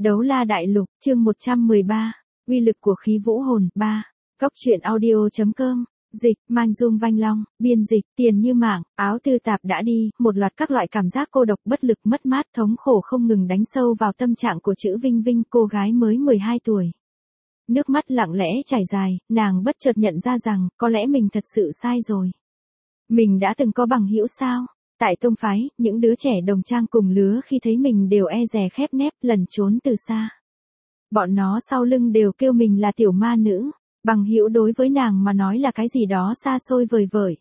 Đấu la đại lục, chương 113, uy lực của khí vũ hồn, 3. Góc truyện audio.com, dịch, Mang Dung Vanh Long, biên dịch, Tiền Như Mạng, Áo Tư Tạp đã đi, một loạt các loại cảm giác cô độc bất lực mất mát thống khổ không ngừng đánh sâu vào tâm trạng của Chữ Vinh Vinh, cô gái mới 12 tuổi. Nước mắt lặng lẽ chảy dài, nàng bất chợt nhận ra rằng, có lẽ mình thật sự sai rồi. Mình đã từng có bằng hữu sao? Tại tông phái, những đứa trẻ đồng trang cùng lứa khi thấy mình đều e dè khép nép, lẩn trốn từ xa. Bọn nó sau lưng đều kêu mình là tiểu ma nữ, bằng hữu đối với nàng mà nói là cái gì đó xa xôi vời vợi.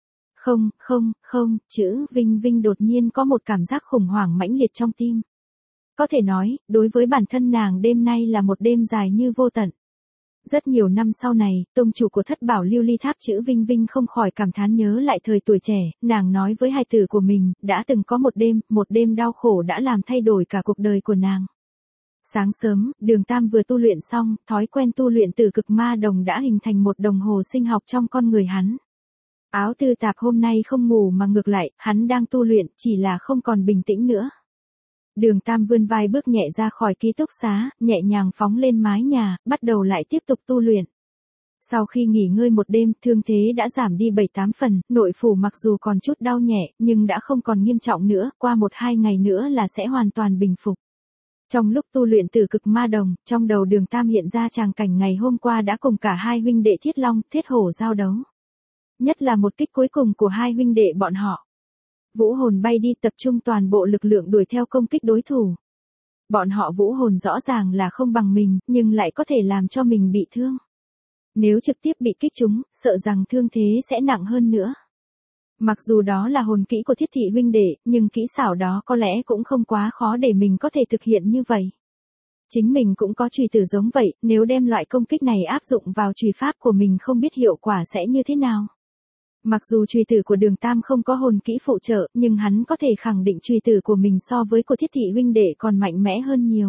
Không, Chữ Vinh Vinh đột nhiên có một cảm giác khủng hoảng mãnh liệt trong tim. Có thể nói, đối với bản thân nàng đêm nay là một đêm dài như vô tận. Rất nhiều năm sau này, tông chủ của Thất Bảo Lưu Ly Tháp Chữ Vinh Vinh không khỏi cảm thán nhớ lại thời tuổi trẻ, nàng nói với hài tử của mình, đã từng có một đêm đau khổ đã làm thay đổi cả cuộc đời của nàng. Sáng sớm, Đường Tam vừa tu luyện xong, thói quen tu luyện Tử Cực Ma Đồng đã hình thành một đồng hồ sinh học trong con người hắn. Áo Tư Tạp hôm nay không ngủ mà ngược lại, hắn đang tu luyện, chỉ là không còn bình tĩnh nữa. Đường Tam vươn vai bước nhẹ ra khỏi ký túc xá, nhẹ nhàng phóng lên mái nhà, bắt đầu lại tiếp tục tu luyện. Sau khi nghỉ ngơi một đêm, thương thế đã giảm đi 7-8 phần, nội phủ mặc dù còn chút đau nhẹ, nhưng đã không còn nghiêm trọng nữa, qua 1-2 ngày nữa là sẽ hoàn toàn bình phục. Trong lúc tu luyện Tử Cực Ma Đồng, trong đầu Đường Tam hiện ra tràng cảnh ngày hôm qua đã cùng cả hai huynh đệ Thiết Long, Thiết Hổ giao đấu. Nhất là một kích cuối cùng của hai huynh đệ bọn họ. Vũ hồn bay đi tập trung toàn bộ lực lượng đuổi theo công kích đối thủ. Bọn họ vũ hồn rõ ràng là không bằng mình, nhưng lại có thể làm cho mình bị thương. Nếu trực tiếp bị kích trúng, sợ rằng thương thế sẽ nặng hơn nữa. Mặc dù đó là hồn kỹ của Thiết Thị huynh đệ, nhưng kỹ xảo đó có lẽ cũng không quá khó để mình có thể thực hiện như vậy. Chính mình cũng có chùy tử giống vậy, nếu đem loại công kích này áp dụng vào chùy pháp của mình không biết hiệu quả sẽ như thế nào. Mặc dù chùy tử của Đường Tam không có hồn kỹ phụ trợ, nhưng hắn có thể khẳng định chùy tử của mình so với của Thiết Thị huynh đệ còn mạnh mẽ hơn nhiều.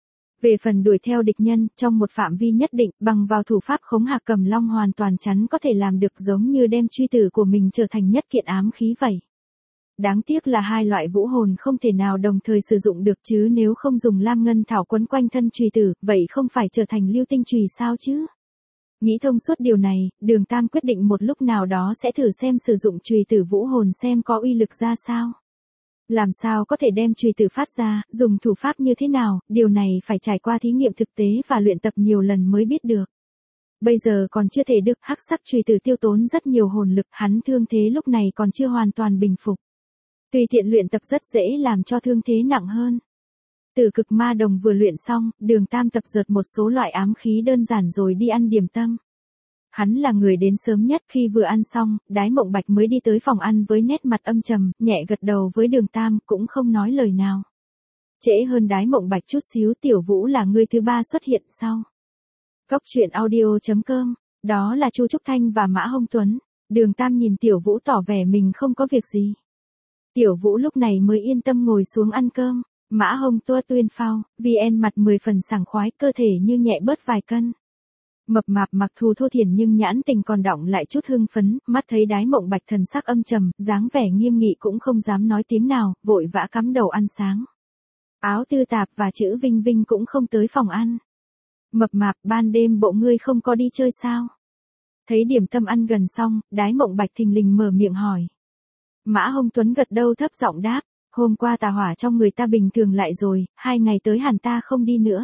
Về phần đuổi theo địch nhân, trong một phạm vi nhất định, bằng vào thủ pháp Khống Hạc Cầm Long hoàn toàn chắn có thể làm được giống như đem chùy tử của mình trở thành nhất kiện ám khí vậy. Đáng tiếc là hai loại vũ hồn không thể nào đồng thời sử dụng được chứ nếu không dùng lam ngân thảo quấn quanh thân chùy tử, vậy không phải trở thành lưu tinh chùy sao chứ? Nghĩ thông suốt điều này, Đường Tam quyết định một lúc nào đó sẽ thử xem sử dụng chùy tử vũ hồn xem có uy lực ra sao. Làm sao có thể đem chùy tử phát ra, dùng thủ pháp như thế nào, điều này phải trải qua thí nghiệm thực tế và luyện tập nhiều lần mới biết được. Bây giờ còn chưa thể được, hắc sắc chùy tử tiêu tốn rất nhiều hồn lực, hắn thương thế lúc này còn chưa hoàn toàn bình phục. Tùy tiện luyện tập rất dễ làm cho thương thế nặng hơn. Tử Cực Ma Đồng vừa luyện xong, Đường Tam tập dượt một số loại ám khí đơn giản rồi đi ăn điểm tâm. Hắn là người đến sớm nhất, khi vừa ăn xong, Đái Mộng Bạch mới đi tới phòng ăn với nét mặt âm trầm, nhẹ gật đầu với Đường Tam, cũng không nói lời nào. Trễ hơn Đái Mộng Bạch chút xíu, Tiểu Vũ là người thứ ba xuất hiện sau. Góc truyện audio.com, đó là Chu Trúc Thanh và Mã Hồng Tuấn. Đường Tam nhìn Tiểu Vũ tỏ vẻ mình không có việc gì. Tiểu Vũ lúc này mới yên tâm ngồi xuống ăn cơm. Mã Hồng tua tuyên phao, VN mặt 10 phần sảng khoái, cơ thể như nhẹ bớt vài cân. Mập mạp Mặc Thù thô thiển nhưng nhãn tình còn đọng lại chút hưng phấn, mắt thấy Đái Mộng Bạch thần sắc âm trầm, dáng vẻ nghiêm nghị cũng không dám nói tiếng nào, vội vã cắm đầu ăn sáng. Áo Tư Tạp và Chữ Vinh Vinh cũng không tới phòng ăn. Mập mạp, ban đêm bộ ngươi không có đi chơi sao? Thấy điểm tâm ăn gần xong, Đái Mộng Bạch thình lình mở miệng hỏi. Mã Hồng Tuấn gật đầu thấp giọng đáp. Hôm qua tà hỏa trong người ta bình thường lại rồi, 2 ngày tới hẳn ta không đi nữa.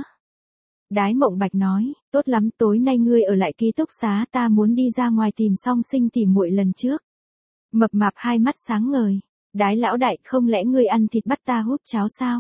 Đái Mộng Bạch nói, tốt lắm, tối nay ngươi ở lại ký túc xá, ta muốn đi ra ngoài tìm Song Sinh tỉ muội lần trước. Mập mạp hai mắt sáng ngời, Đái lão đại, không lẽ ngươi ăn thịt bắt ta hút cháo sao?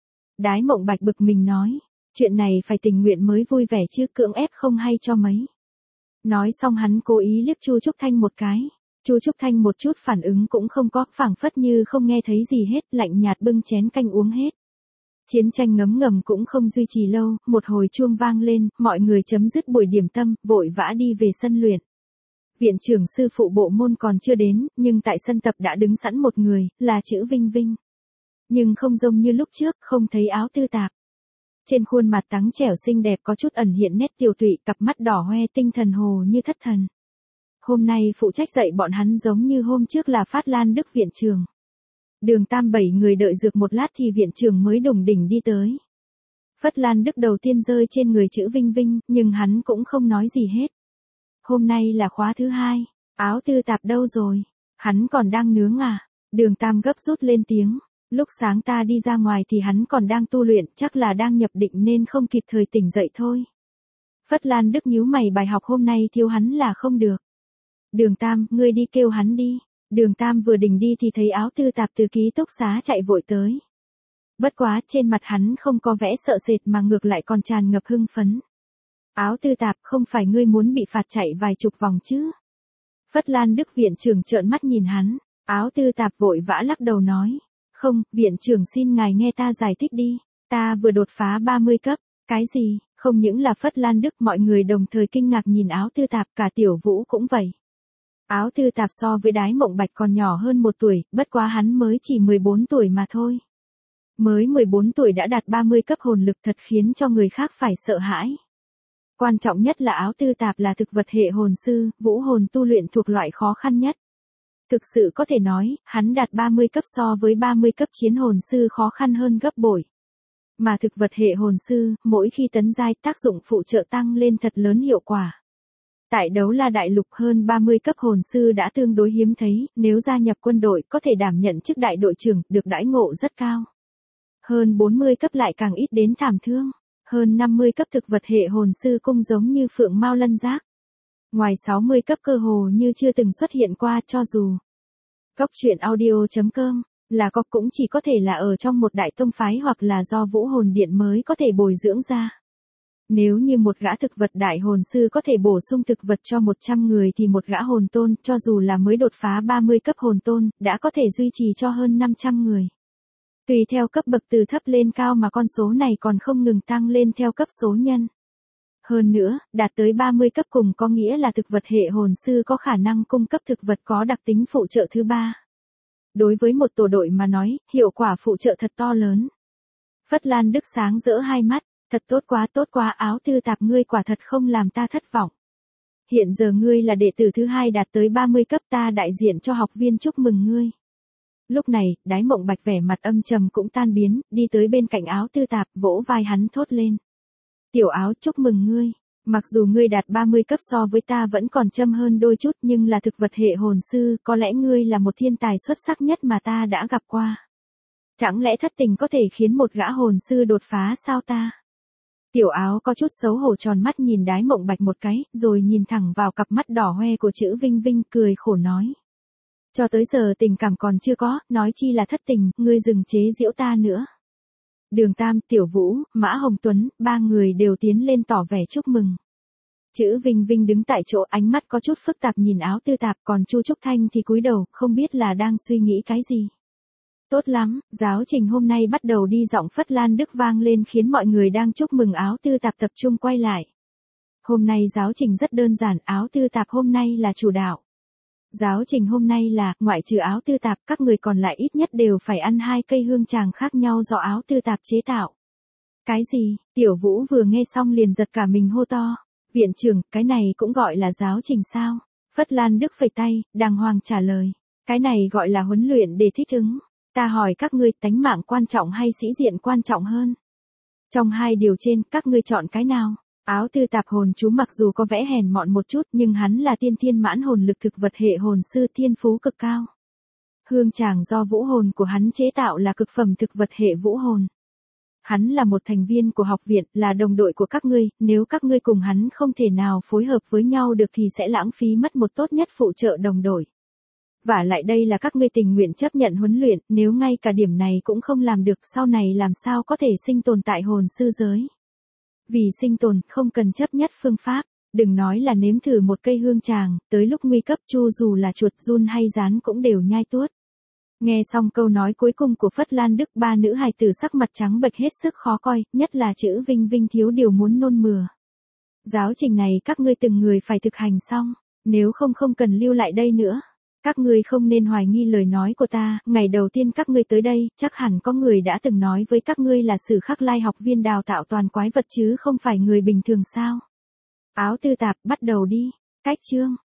Đái Mộng Bạch bực mình nói, chuyện này phải tình nguyện mới vui vẻ chứ cưỡng ép không hay cho mấy. Nói xong hắn cố ý liếc Chu Trúc Thanh một cái. Chu Trúc Thanh một chút phản ứng cũng không có, phảng phất như không nghe thấy gì hết, lạnh nhạt bưng chén canh uống hết. Chiến tranh ngấm ngầm cũng không duy trì lâu, một hồi chuông vang lên, mọi người chấm dứt buổi điểm tâm, vội vã đi về sân luyện. Viện trưởng sư phụ bộ môn còn chưa đến, nhưng tại sân tập đã đứng sẵn một người, là Chữ Vinh Vinh. Nhưng không giống như lúc trước, không thấy Áo Tư Tạp. Trên khuôn mặt trắng trẻo xinh đẹp có chút ẩn hiện nét tiều tụy, cặp mắt đỏ hoe tinh thần hồ như thất thần. Hôm nay phụ trách dạy bọn hắn giống như hôm trước là Phát Lan Đức viện trưởng. Đường Tam 7 người đợi dược một lát thì viện trưởng mới đủng đỉnh đi tới. Phất Lan Đức đầu tiên rơi trên người Chữ Vinh Vinh, nhưng hắn cũng không nói gì hết. Hôm nay là khóa thứ 2, áo tư tạp đâu rồi? Hắn còn đang nướng à? Đường Tam gấp rút lên tiếng. Lúc sáng ta đi ra ngoài thì hắn còn đang tu luyện, chắc là đang nhập định nên không kịp thời tỉnh dậy thôi. Phất Lan Đức nhíu mày, bài học hôm nay thiếu hắn là không được. Đường Tam, ngươi đi kêu hắn đi. Đường Tam vừa định đi thì thấy áo tư tạp từ ký túc xá chạy vội tới. Bất quá trên mặt hắn không có vẻ sợ sệt mà ngược lại còn tràn ngập hưng phấn. Áo tư tạp, không phải ngươi muốn bị phạt chạy vài chục vòng chứ? Phất Lan Đức viện trưởng trợn mắt nhìn hắn, áo tư tạp vội vã lắc đầu nói. Không, viện trưởng xin ngài nghe ta giải thích đi, ta vừa đột phá 30 cấp, cái gì? Không những là Phất Lan Đức, mọi người đồng thời kinh ngạc nhìn áo tư tạp, cả Tiểu Vũ cũng vậy. Áo tư tạp so với Đái Mộng Bạch còn nhỏ hơn 1 tuổi, bất quá hắn mới chỉ 14 tuổi mà thôi. Mới 14 tuổi đã đạt 30 cấp hồn lực thật khiến cho người khác phải sợ hãi. Quan trọng nhất là áo tư tạp là thực vật hệ hồn sư, vũ hồn tu luyện thuộc loại khó khăn nhất. Thực sự có thể nói, hắn đạt 30 cấp so với 30 cấp chiến hồn sư khó khăn hơn gấp bội. Mà thực vật hệ hồn sư, mỗi khi tấn giai tác dụng phụ trợ tăng lên thật lớn hiệu quả. Tại Đấu La Đại Lục hơn 30 cấp hồn sư đã tương đối hiếm thấy, nếu gia nhập quân đội có thể đảm nhận chức đại đội trưởng, được đãi ngộ rất cao. Hơn 40 cấp lại càng ít đến thảm thương. Hơn 50 cấp thực vật hệ hồn sư cũng giống như phượng mao lân giác. Ngoài 60 cấp cơ hồ như chưa từng xuất hiện qua, cho dù Cóc truyện audio.com là cóc cũng chỉ có thể là ở trong một đại tông phái hoặc là do vũ hồn điện mới có thể bồi dưỡng ra. Nếu như một gã thực vật đại hồn sư có thể bổ sung thực vật cho 100 người thì một gã hồn tôn, cho dù là mới đột phá 30 cấp hồn tôn, đã có thể duy trì cho hơn 500 người. Tùy theo cấp bậc từ thấp lên cao mà con số này còn không ngừng tăng lên theo cấp số nhân. Hơn nữa, đạt tới 30 cấp cùng có nghĩa là thực vật hệ hồn sư có khả năng cung cấp thực vật có đặc tính phụ trợ thứ 3. Đối với một tổ đội mà nói, hiệu quả phụ trợ thật to lớn. Phất Lan Đức sáng rỡ hai mắt, thật tốt quá, áo tư tạp, ngươi quả thật không làm ta thất vọng. Hiện giờ ngươi là đệ tử thứ 2 đạt tới 30 cấp, ta đại diện cho học viên chúc mừng ngươi. Lúc này, Đái Mộng Bạch vẻ mặt âm trầm cũng tan biến, đi tới bên cạnh áo tư tạp, vỗ vai hắn thốt lên. Tiểu Áo, chúc mừng ngươi. Mặc dù ngươi đạt 30 cấp so với ta vẫn còn châm hơn đôi chút, nhưng là thực vật hệ hồn sư, có lẽ ngươi là một thiên tài xuất sắc nhất mà ta đã gặp qua. Chẳng lẽ thất tình có thể khiến một gã hồn sư đột phá sao ta? Tiểu Áo có chút xấu hổ tròn mắt nhìn Đái Mộng Bạch một cái, rồi nhìn thẳng vào cặp mắt đỏ hoe của Chữ Vinh Vinh, cười khổ nói. Cho tới giờ tình cảm còn chưa có, nói chi là thất tình, ngươi dừng chế giễu ta nữa. Đường Tam, Tiểu Vũ, Mã Hồng Tuấn, 3 người đều tiến lên tỏ vẻ chúc mừng. Chữ Vinh Vinh đứng tại chỗ, ánh mắt có chút phức tạp nhìn áo tư tạp, còn Chu Trúc Thanh thì cúi đầu, không biết là đang suy nghĩ cái gì. Tốt lắm, giáo trình hôm nay bắt đầu đi, giọng Phất Lan Đức vang lên khiến mọi người đang chúc mừng áo tư tạp tập trung quay lại. Hôm nay giáo trình rất đơn giản, áo tư tạp hôm nay là chủ đạo. Giáo trình hôm nay là, ngoại trừ áo tư tạp, các người còn lại ít nhất đều phải ăn 2 cây hương tràng khác nhau do áo tư tạp chế tạo. Cái gì? Tiểu Vũ vừa nghe xong liền giật cả mình hô to. Viện trưởng, cái này cũng gọi là giáo trình sao? Phất Lan Đức phẩy tay, đàng hoàng trả lời. Cái này gọi là huấn luyện để thích ứng. Ta hỏi các ngươi, tánh mạng quan trọng hay sĩ diện quan trọng hơn? Trong 2 điều trên, các ngươi chọn cái nào? Áo tư tạp hồn chú mặc dù có vẻ hèn mọn một chút, nhưng hắn là tiên thiên mãn hồn lực thực vật hệ hồn sư, thiên phú cực cao. Hương tràng do vũ hồn của hắn chế tạo là cực phẩm thực vật hệ vũ hồn. Hắn là một thành viên của học viện, là đồng đội của các ngươi, nếu các ngươi cùng hắn không thể nào phối hợp với nhau được thì sẽ lãng phí mất một tốt nhất phụ trợ đồng đội. Vả lại đây là các ngươi tình nguyện chấp nhận huấn luyện, nếu ngay cả điểm này cũng không làm được, sau này làm sao có thể sinh tồn tại hồn sư giới. Vì sinh tồn, không cần chấp nhất phương pháp, đừng nói là nếm thử một cây hương tràng, tới lúc nguy cấp chu dù là chuột giun hay rán cũng đều nhai tuốt. Nghe xong câu nói cuối cùng của Phất Lan Đức, 3 nữ hài tử sắc mặt trắng bệch hết sức khó coi, nhất là Chữ Vinh Vinh thiếu điều muốn nôn mửa. Giáo trình này các ngươi từng người phải thực hành xong, nếu không cần lưu lại đây nữa. Các ngươi không nên hoài nghi lời nói của ta, ngày đầu tiên các ngươi tới đây, chắc hẳn có người đã từng nói với các ngươi là Sử Khắc Lai học viên đào tạo toàn quái vật chứ không phải người bình thường sao. Áo tư tạp, bắt đầu đi. Cách chương.